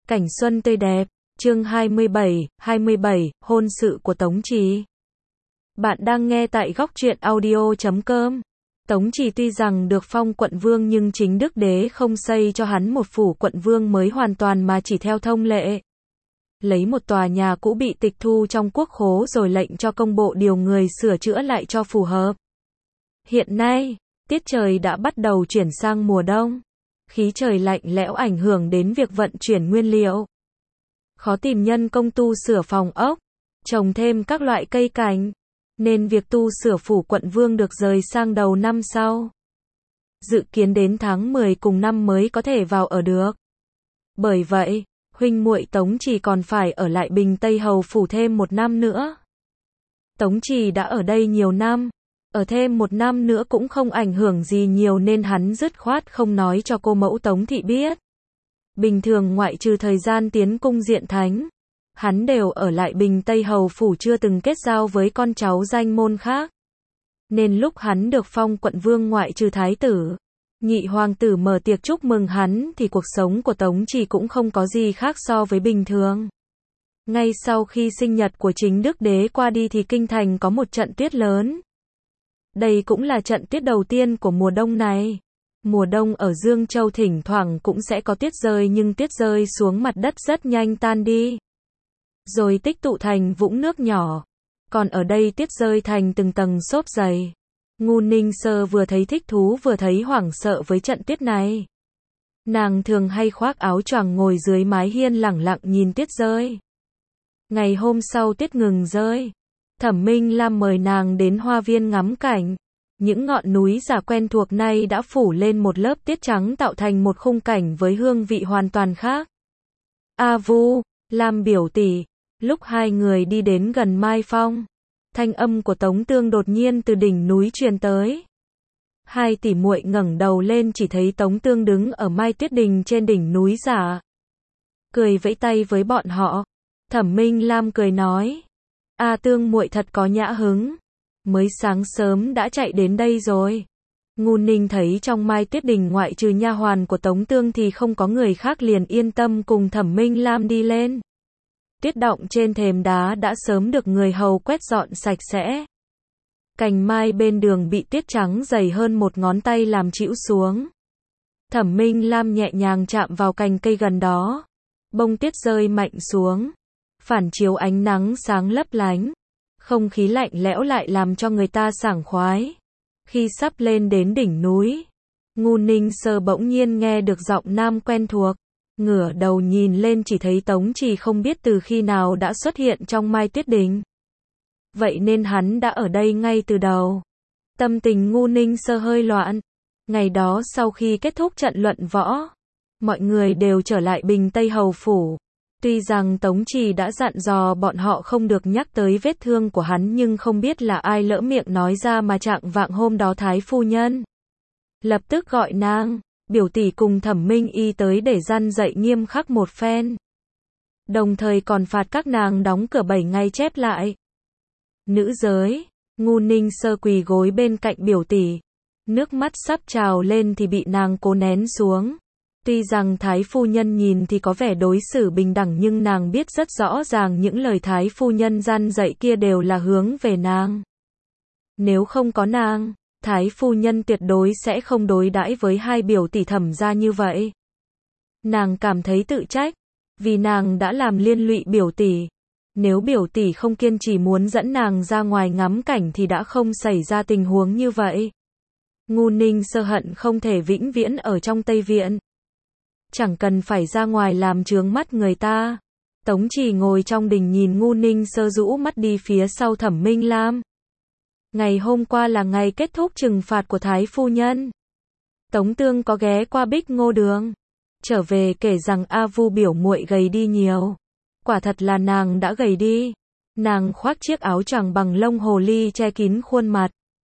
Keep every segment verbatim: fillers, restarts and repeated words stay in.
Cảnh xuân tươi đẹp, chương hai mươi bảy, hai mươi bảy, hôn sự của Tống Trì. Bạn đang nghe tại góc truyện audio chấm com. Tống Trì tuy rằng được phong quận vương nhưng chính đức đế không xây cho hắn một phủ quận vương mới hoàn toàn mà chỉ theo thông lệ. Lấy một tòa nhà cũ bị tịch thu trong quốc khố rồi lệnh cho công bộ điều người sửa chữa lại cho phù hợp. Hiện nay, tiết trời đã bắt đầu chuyển sang mùa đông. Khí trời lạnh lẽo ảnh hưởng đến việc vận chuyển nguyên liệu. Khó tìm nhân công tu sửa phòng ốc, trồng thêm các loại cây cảnh, nên việc tu sửa phủ quận vương được rời sang đầu năm sau. Dự kiến đến tháng mười cùng năm mới có thể vào ở được. Bởi vậy, huynh muội Tống Trì còn phải ở lại Bình Tây Hầu phủ thêm một năm nữa. Tống Trì đã ở đây nhiều năm. Ở thêm một năm nữa cũng không ảnh hưởng gì nhiều nên hắn dứt khoát không nói cho cô mẫu Tống Thị biết. Bình thường ngoại trừ thời gian tiến cung diện thánh, hắn đều ở lại Bình Tây Hầu phủ chưa từng kết giao với con cháu danh môn khác. Nên lúc hắn được phong quận vương ngoại trừ thái tử, nhị hoàng tử mở tiệc chúc mừng hắn thì cuộc sống của Tống Trì cũng không có gì khác so với bình thường. Ngay sau khi sinh nhật của chính đức đế qua đi thì kinh thành có một trận tuyết lớn. Đây cũng là trận tuyết đầu tiên của mùa đông này. Mùa đông ở Dương Châu thỉnh thoảng cũng sẽ có tuyết rơi nhưng tuyết rơi xuống mặt đất rất nhanh tan đi. Rồi tích tụ thành vũng nước nhỏ. Còn ở đây tuyết rơi thành từng tầng xốp dày. Ngu Ninh Sơ vừa thấy thích thú vừa thấy hoảng sợ với trận tuyết này. Nàng thường hay khoác áo choàng ngồi dưới mái hiên lẳng lặng nhìn tuyết rơi. Ngày hôm sau tuyết ngừng rơi. Thẩm Minh Lam mời nàng đến hoa viên ngắm cảnh. Những ngọn núi giả quen thuộc nay đã phủ lên một lớp tuyết trắng tạo thành một khung cảnh với hương vị hoàn toàn khác. A Vu, Lam biểu tỷ, lúc hai người đi đến gần Mai Phong, thanh âm của Tống Tương đột nhiên từ đỉnh núi truyền tới. Hai tỷ muội ngẩng đầu lên chỉ thấy Tống Tương đứng ở Mai Tuyết Đình trên đỉnh núi giả. Cười vẫy tay với bọn họ. Thẩm Minh Lam cười nói. A Tương muội thật có nhã hứng. Mới sáng sớm đã chạy đến đây rồi. Ngu Ninh thấy trong Mai Tuyết Đình ngoại trừ nha hoàn của Tống Tương thì không có người khác liền yên tâm cùng Thẩm Minh Lam đi lên. Tuyết đọng trên thềm đá đã sớm được người hầu quét dọn sạch sẽ. Cành mai bên đường bị tuyết trắng dày hơn một ngón tay làm trĩu xuống. Thẩm Minh Lam nhẹ nhàng chạm vào cành cây gần đó. Bông tuyết rơi mạnh xuống. Phản chiếu ánh nắng sáng lấp lánh. Không khí lạnh lẽo lại làm cho người ta sảng khoái. Khi sắp lên đến đỉnh núi, Ngu Ninh Sơ bỗng nhiên nghe được giọng nam quen thuộc. Ngửa đầu nhìn lên chỉ thấy Tống Trì không biết từ khi nào đã xuất hiện trong Mai Tuyết Đình. Vậy nên hắn đã ở đây ngay từ đầu. Tâm tình Ngu Ninh Sơ hơi loạn. Ngày đó sau khi kết thúc trận luận võ, mọi người đều trở lại Bình Tây Hầu phủ. Tuy rằng Tống Trì đã dặn dò bọn họ không được nhắc tới vết thương của hắn nhưng không biết là ai lỡ miệng nói ra mà trạng vạng hôm đó Thái phu nhân lập tức gọi nàng, biểu tỷ cùng Thẩm Minh Y tới để răn dạy nghiêm khắc một phen. Đồng thời còn phạt các nàng đóng cửa bảy ngày chép lại. Nữ giới, Ngu Ninh Sơ quỳ gối bên cạnh biểu tỷ. Nước mắt sắp trào lên thì bị nàng cố nén xuống. Tuy rằng Thái phu nhân nhìn thì có vẻ đối xử bình đẳng nhưng nàng biết rất rõ ràng những lời Thái phu nhân răn dạy kia đều là hướng về nàng. Nếu không có nàng, Thái phu nhân tuyệt đối sẽ không đối đãi với hai biểu tỷ Thẩm gia như vậy. Nàng cảm thấy tự trách, vì nàng đã làm liên lụy biểu tỷ. Nếu biểu tỷ không kiên trì muốn dẫn nàng ra ngoài ngắm cảnh thì đã không xảy ra tình huống như vậy. Ngu Ninh Sơ hận không thể vĩnh viễn ở trong Tây Viện. Chẳng cần phải ra ngoài làm chướng mắt người ta. Tống Trì ngồi trong đình nhìn Ngu Ninh Sơ rũ mắt đi phía sau Thẩm Minh Lam. Ngày hôm qua là ngày kết thúc trừng phạt của Thái phu nhân. Tống Tương có ghé qua Bích Ngô Đường, trở về kể rằng A Vu biểu muội gầy đi nhiều. Quả thật là nàng đã gầy đi. Nàng khoác chiếc áo choàng bằng lông hồ ly che kín khuôn mặt.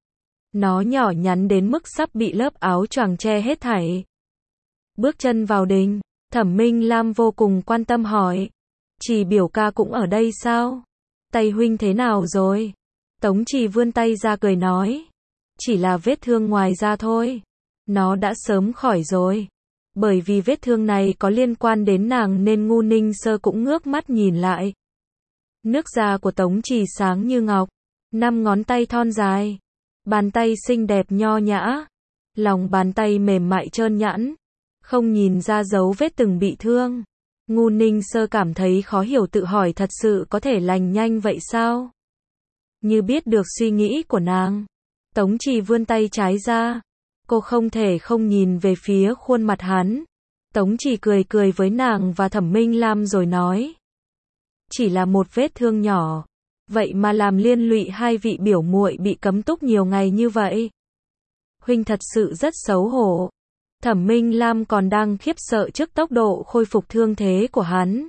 Nó nhỏ nhắn đến mức sắp bị lớp áo choàng che hết thảy. Bước chân vào đình, Thẩm Minh Lam vô cùng quan tâm hỏi. Trì biểu ca cũng ở đây sao? Tay huynh thế nào rồi? Tống Trì vươn tay ra cười nói. Chỉ là vết thương ngoài da thôi. Nó đã sớm khỏi rồi. Bởi vì vết thương này có liên quan đến nàng nên Ngu Ninh Sơ cũng ngước mắt nhìn lại. Nước da của Tống Trì sáng như ngọc, năm ngón tay thon dài, bàn tay xinh đẹp nho nhã, lòng bàn tay mềm mại trơn nhẵn, không nhìn ra dấu vết từng bị thương. Ngu Ninh Sơ cảm thấy khó hiểu, tự hỏi thật sự có thể lành nhanh vậy sao? Như biết được suy nghĩ của nàng, Tống Trì vươn tay trái ra, cô không thể không nhìn về phía khuôn mặt hắn. Tống Trì cười cười với nàng và Thẩm Minh Lam rồi nói, chỉ là một vết thương nhỏ, vậy mà làm liên lụy hai vị biểu muội bị cấm túc nhiều ngày như vậy. Huynh thật sự rất xấu hổ. Thẩm Minh Lam còn đang khiếp sợ trước tốc độ khôi phục thương thế của hắn.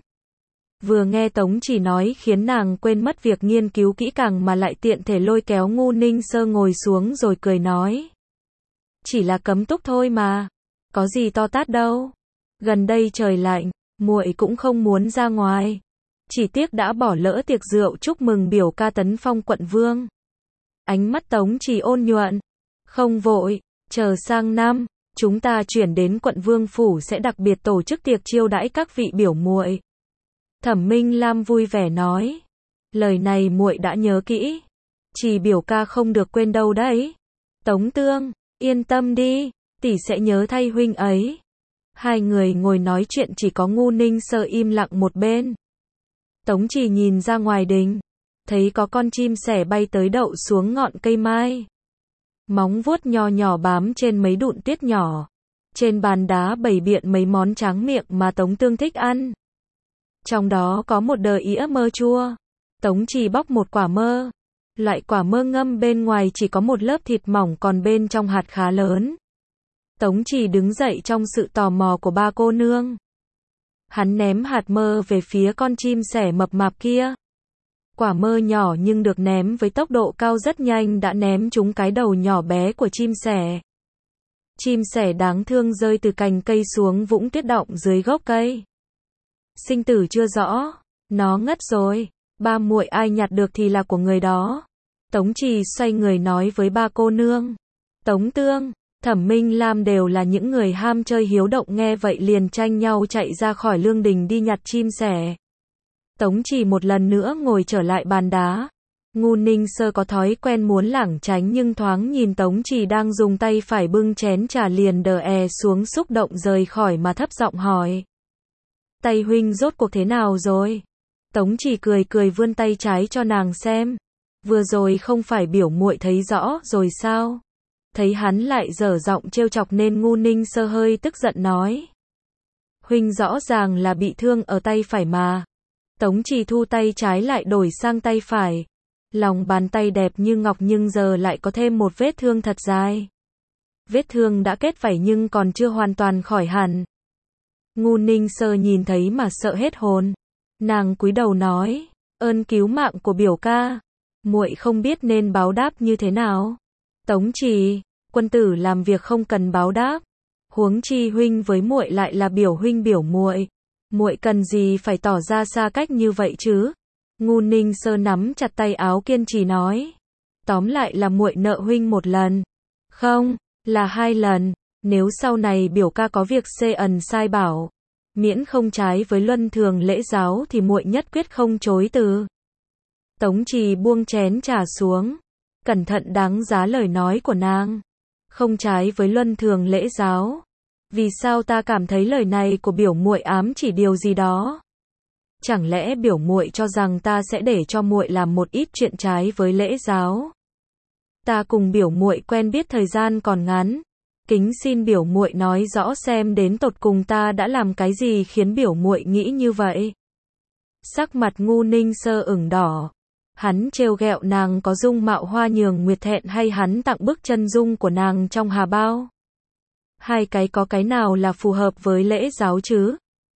Vừa nghe Tống Trì nói khiến nàng quên mất việc nghiên cứu kỹ càng mà lại tiện thể lôi kéo Ngu Ninh Sơ ngồi xuống rồi cười nói, chỉ là cấm túc thôi mà, có gì to tát đâu. Gần đây trời lạnh, muội cũng không muốn ra ngoài. Chỉ tiếc đã bỏ lỡ tiệc rượu chúc mừng biểu ca tấn phong quận vương. Ánh mắt Tống Trì ôn nhuận, không vội, chờ sang năm, chúng ta chuyển đến quận vương phủ sẽ đặc biệt tổ chức tiệc chiêu đãi các vị biểu muội. Thẩm Minh Lam vui vẻ nói, lời này muội đã nhớ kỹ, Trì biểu ca không được quên đâu đấy. Tống Tương, yên tâm đi, tỷ sẽ nhớ thay huynh ấy. Hai người ngồi nói chuyện, chỉ có Ngu Ninh Sơ im lặng một bên. Tống Trì nhìn ra ngoài đình, thấy có con chim sẻ bay tới đậu xuống ngọn cây mai. Móng vuốt nho nhỏ bám trên mấy đụn tuyết nhỏ. Trên bàn đá bày biện mấy món tráng miệng mà Tống Tương thích ăn. Trong đó có một đờ ĩa mơ chua. Tống Trì bóc một quả mơ. Loại quả mơ ngâm bên ngoài chỉ có một lớp thịt mỏng, còn bên trong hạt khá lớn. Tống Trì đứng dậy trong sự tò mò của ba cô nương. Hắn ném hạt mơ về phía con chim sẻ mập mạp kia. Quả mơ nhỏ nhưng được ném với tốc độ cao rất nhanh đã ném trúng cái đầu nhỏ bé của chim sẻ. Chim sẻ đáng thương rơi từ cành cây xuống vũng tuyết đọng dưới gốc cây. Sinh tử chưa rõ, nó ngất rồi, ba muội ai nhặt được thì là của người đó. Tống Trì xoay người nói với ba cô nương. Tống Tương, Thẩm Minh Lam đều là những người ham chơi hiếu động, nghe vậy liền tranh nhau chạy ra khỏi lương đình đi nhặt chim sẻ. Tống Trì một lần nữa ngồi trở lại bàn đá. Ngu Ninh Sơ có thói quen muốn lảng tránh nhưng thoáng nhìn Tống Trì đang dùng tay phải bưng chén trà liền đờ è xuống, xúc động rời khỏi mà thấp giọng hỏi. Tay huynh rốt cuộc thế nào rồi? Tống Trì cười cười vươn tay trái cho nàng xem. Vừa rồi không phải biểu muội thấy rõ rồi sao? Thấy hắn lại dở giọng trêu chọc nên Ngu Ninh Sơ hơi tức giận nói. Huynh rõ ràng là bị thương ở tay phải mà. Tống Trì thu tay trái lại đổi sang tay phải. Lòng bàn tay đẹp như ngọc nhưng giờ lại có thêm một vết thương thật dài. Vết thương đã kết vảy nhưng còn chưa hoàn toàn khỏi hẳn. Ngu Ninh Sơ nhìn thấy mà sợ hết hồn. Nàng cúi đầu nói, ơn cứu mạng của biểu ca, muội không biết nên báo đáp như thế nào. Tống Trì, quân tử làm việc không cần báo đáp, huống chi huynh với muội lại là biểu huynh biểu muội, muội cần gì phải tỏ ra xa cách như vậy chứ? Ngu Ninh Sơ nắm chặt tay áo kiên trì nói, tóm lại là muội nợ huynh một lần, không, là hai lần. Nếu sau này biểu ca có việc xê ẩn sai bảo, miễn không trái với luân thường lễ giáo thì muội nhất quyết không chối từ. Tống Trì buông chén trà xuống, cẩn thận đáng giá lời nói của nàng. Không trái với luân thường lễ giáo. Vì sao ta cảm thấy lời này của biểu muội ám chỉ điều gì đó? Chẳng lẽ biểu muội cho rằng ta sẽ để cho muội làm một ít chuyện trái với lễ giáo? Ta cùng biểu muội quen biết thời gian còn ngắn. Kính xin biểu muội nói rõ xem đến tột cùng ta đã làm cái gì khiến biểu muội nghĩ như vậy. Sắc mặt Ngu Ninh Sơ ửng đỏ. Hắn trêu ghẹo nàng có dung mạo hoa nhường nguyệt thẹn hay hắn tặng bức chân dung của nàng trong hà bao? Hai cái có cái nào là phù hợp với lễ giáo chứ?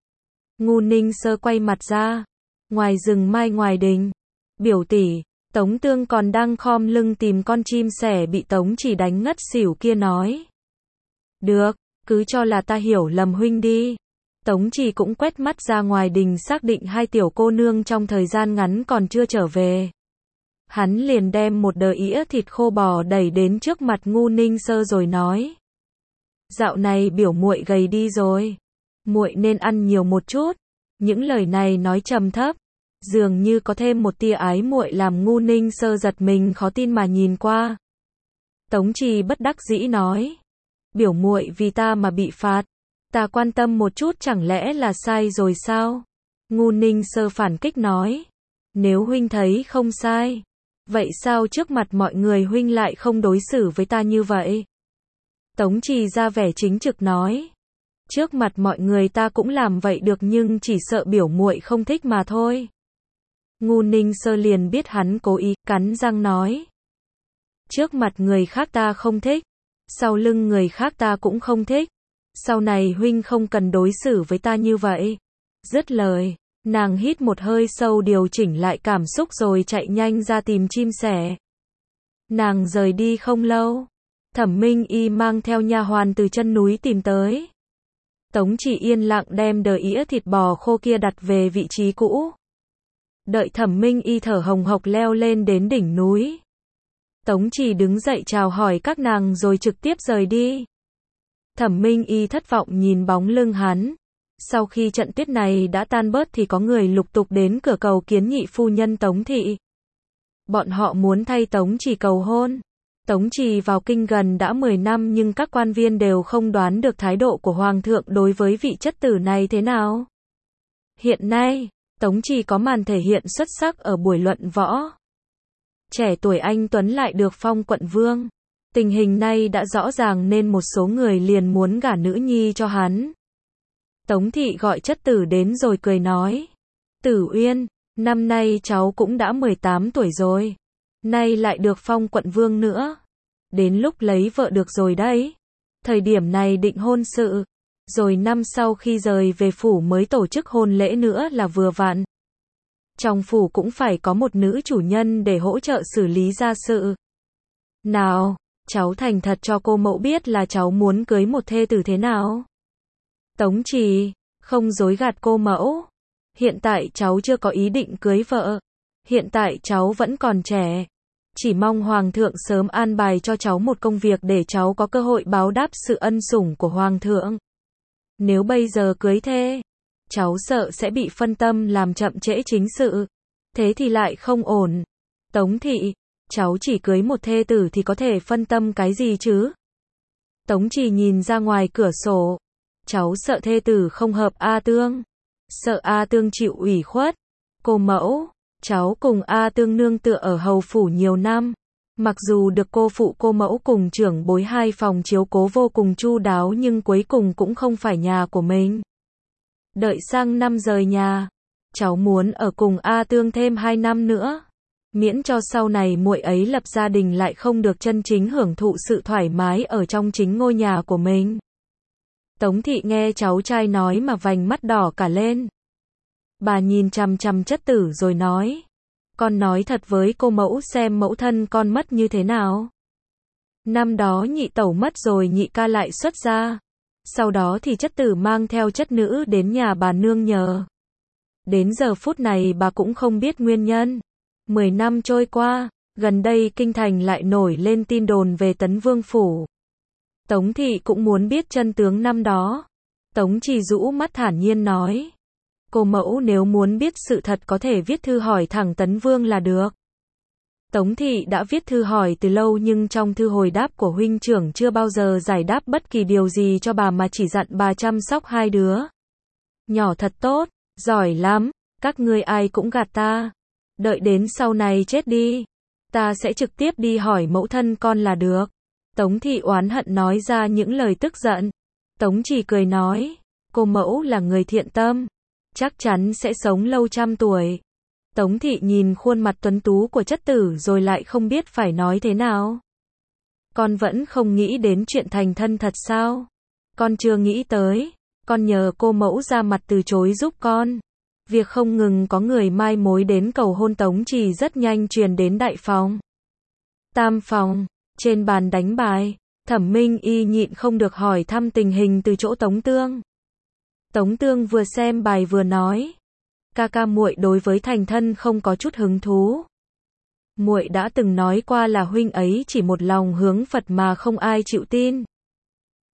Ngu Ninh Sơ quay mặt ra. Ngoài rừng mai ngoài đình. Biểu tỷ, Tống Tương còn đang khom lưng tìm con chim sẻ bị Tống Trì đánh ngất xỉu kia nói. Được, cứ cho là ta hiểu lầm huynh đi. Tống Trì cũng quét mắt ra ngoài đình xác định hai tiểu cô nương trong thời gian ngắn còn chưa trở về. Hắn liền đem một đờ ĩa thịt khô bò đẩy đến trước mặt Ngu Ninh Sơ rồi nói. Dạo này biểu muội gầy đi rồi, muội nên ăn nhiều một chút. Những lời này nói trầm thấp, dường như có thêm một tia ái muội làm Ngu Ninh Sơ giật mình khó tin mà nhìn qua. Tống Trì bất đắc dĩ nói, biểu muội vì ta mà bị phạt, ta quan tâm một chút chẳng lẽ là sai rồi sao? Ngu Ninh Sơ phản kích nói, nếu huynh thấy không sai, vậy sao trước mặt mọi người huynh lại không đối xử với ta như vậy? Tống Trì ra vẻ chính trực nói, trước mặt mọi người ta cũng làm vậy được nhưng chỉ sợ biểu muội không thích mà thôi. Ngu Ninh Sơ liền biết hắn cố ý, cắn răng nói, trước mặt người khác ta không thích, sau lưng người khác ta cũng không thích, sau này huynh không cần đối xử với ta như vậy. Dứt lời, nàng hít một hơi sâu điều chỉnh lại cảm xúc rồi chạy nhanh ra tìm chim sẻ. Nàng rời đi không lâu, Thẩm Minh Y mang theo nha hoàn từ chân núi tìm tới. Tống Chỉ yên lặng đem đờ ĩa thịt bò khô kia đặt về vị trí cũ. Đợi Thẩm Minh Y thở hồng hộc leo lên đến đỉnh núi, Tống Chỉ đứng dậy chào hỏi các nàng rồi trực tiếp rời đi. Thẩm Minh Y thất vọng nhìn bóng lưng hắn. Sau khi trận tuyết này đã tan bớt thì có người lục tục đến cửa cầu kiến nhị phu nhân Tống Thị. Bọn họ muốn thay Tống Chỉ cầu hôn. Tống Chỉ vào kinh gần đã mười năm nhưng các quan viên đều không đoán được thái độ của Hoàng thượng đối với vị chất tử này thế nào. Hiện nay, Tống Chỉ có màn thể hiện xuất sắc ở buổi luận võ. Trẻ tuổi anh Tuấn lại được phong quận vương. Tình hình này đã rõ ràng nên một số người liền muốn gả nữ nhi cho hắn. Tống Thị gọi chất tử đến rồi cười nói, Tử Uyên, năm nay cháu cũng đã mười tám tuổi rồi, nay lại được phong quận vương nữa, đến lúc lấy vợ được rồi đấy. Thời điểm này định hôn sự, rồi năm sau khi rời về phủ mới tổ chức hôn lễ nữa là vừa vặn. Trong phủ cũng phải có một nữ chủ nhân để hỗ trợ xử lý gia sự. Nào, cháu thành thật cho cô mẫu biết là cháu muốn cưới một thê tử thế nào. Tống Chỉ, không dối gạt cô mẫu. Hiện tại cháu chưa có ý định cưới vợ. Hiện tại cháu vẫn còn trẻ. Chỉ mong Hoàng thượng sớm an bài cho cháu một công việc để cháu có cơ hội báo đáp sự ân sủng của Hoàng thượng. Nếu bây giờ cưới thê, cháu sợ sẽ bị phân tâm làm chậm trễ chính sự. Thế thì lại không ổn. Tống Thị, cháu chỉ cưới một thê tử thì có thể phân tâm cái gì chứ? Tống Chỉ nhìn ra ngoài cửa sổ. Cháu sợ thê tử không hợp A Tương. Sợ A Tương chịu ủy khuất. Cô mẫu, cháu cùng A Tương nương tựa ở hầu phủ nhiều năm. Mặc dù được cô phụ cô mẫu cùng trưởng bối hai phòng chiếu cố vô cùng chu đáo nhưng cuối cùng cũng không phải nhà của mình. Đợi sang năm rời nhà, cháu muốn ở cùng A Tương thêm hai năm nữa. Miễn cho sau này muội ấy lập gia đình lại không được chân chính hưởng thụ sự thoải mái ở trong chính ngôi nhà của mình. Tống Thị nghe cháu trai nói mà vành mắt đỏ cả lên. Bà nhìn chằm chằm chất tử rồi nói, con nói thật với cô mẫu xem mẫu thân con mất như thế nào. Năm đó nhị tẩu mất rồi nhị ca lại xuất gia. Sau đó thì chất tử mang theo chất nữ đến nhà bà nương nhờ. Đến giờ phút này bà cũng không biết nguyên nhân. Mười năm trôi qua, gần đây kinh thành lại nổi lên tin đồn về Tấn Vương phủ. Tống Thị cũng muốn biết chân tướng năm đó. Tống Chỉ rũ mắt thản nhiên nói, cô mẫu nếu muốn biết sự thật có thể viết thư hỏi thẳng Tấn Vương là được. Tống Thị đã viết thư hỏi từ lâu nhưng trong thư hồi đáp của huynh trưởng chưa bao giờ giải đáp bất kỳ điều gì cho bà mà chỉ dặn bà chăm sóc hai đứa. Nhỏ thật tốt, giỏi lắm, các ngươi ai cũng gạt ta. Đợi đến sau này chết đi, ta sẽ trực tiếp đi hỏi mẫu thân con là được. Tống Thị oán hận nói ra những lời tức giận. Tống Chỉ cười nói, cô mẫu là người thiện tâm, chắc chắn sẽ sống lâu trăm tuổi. Tống Thị nhìn khuôn mặt tuấn tú của chất tử rồi lại không biết phải nói thế nào. Con vẫn không nghĩ đến chuyện thành thân thật sao? Con chưa nghĩ tới, con nhờ cô mẫu ra mặt từ chối giúp con. Việc không ngừng có người mai mối đến cầu hôn Tống Chỉ rất nhanh truyền đến đại phòng. Tam phòng, trên bàn đánh bài, Thẩm Minh Y nhịn không được hỏi thăm tình hình từ chỗ Tống Tương. Tống Tương vừa xem bài vừa nói, ca ca muội đối với thành thân không có chút hứng thú. Muội đã từng nói qua là huynh ấy chỉ một lòng hướng Phật mà không ai chịu tin.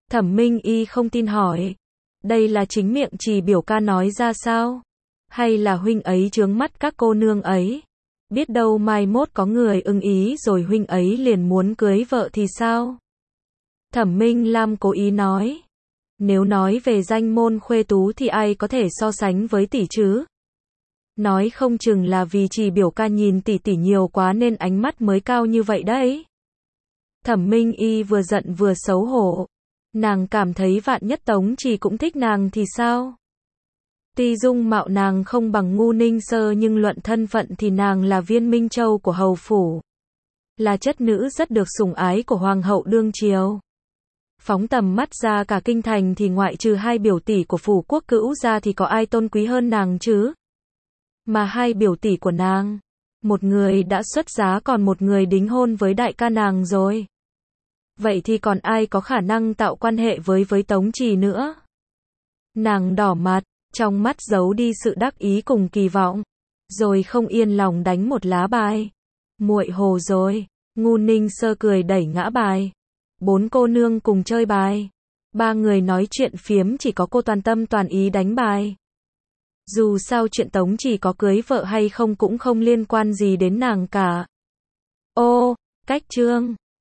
Thẩm Minh Y không tin hỏi. Đây là chính miệng Trì biểu ca nói ra sao? Hay là huynh ấy chướng mắt các cô nương ấy? Biết đâu mai mốt có người ưng ý rồi huynh ấy liền muốn cưới vợ thì sao? Thẩm Minh Lam cố ý nói. Nếu nói về danh môn khuê tú thì ai có thể so sánh với tỷ chứ? Nói không chừng là vì Trì biểu ca nhìn tỷ tỷ nhiều quá nên ánh mắt mới cao như vậy đấy. Thẩm Minh Y vừa giận vừa xấu hổ. Nàng cảm thấy vạn nhất Tống Trì cũng thích nàng thì sao? Tuy dung mạo nàng không bằng Ngu Ninh Sơ nhưng luận thân phận thì nàng là viên minh châu của hầu phủ. Là chất nữ rất được sủng ái của hoàng hậu đương triều. Phóng tầm mắt ra cả kinh thành thì ngoại trừ hai biểu tỷ của phủ quốc cữu ra thì có ai tôn quý hơn nàng chứ? Mà hai biểu tỷ của nàng, một người đã xuất giá còn một người đính hôn với đại ca nàng rồi. Vậy thì còn ai có khả năng tạo quan hệ với với Tống Trì nữa? Nàng đỏ mặt, trong mắt giấu đi sự đắc ý cùng kỳ vọng, rồi không yên lòng đánh một lá bài. Muội hồ rồi. Ngu Ninh Sơ cười đẩy ngã bài. Bốn cô nương cùng chơi bài. Ba người nói chuyện phiếm, chỉ có cô toàn tâm toàn ý đánh bài. Dù sao chuyện Tống Trì có cưới vợ hay không cũng không liên quan gì đến nàng cả. Ô, cách chương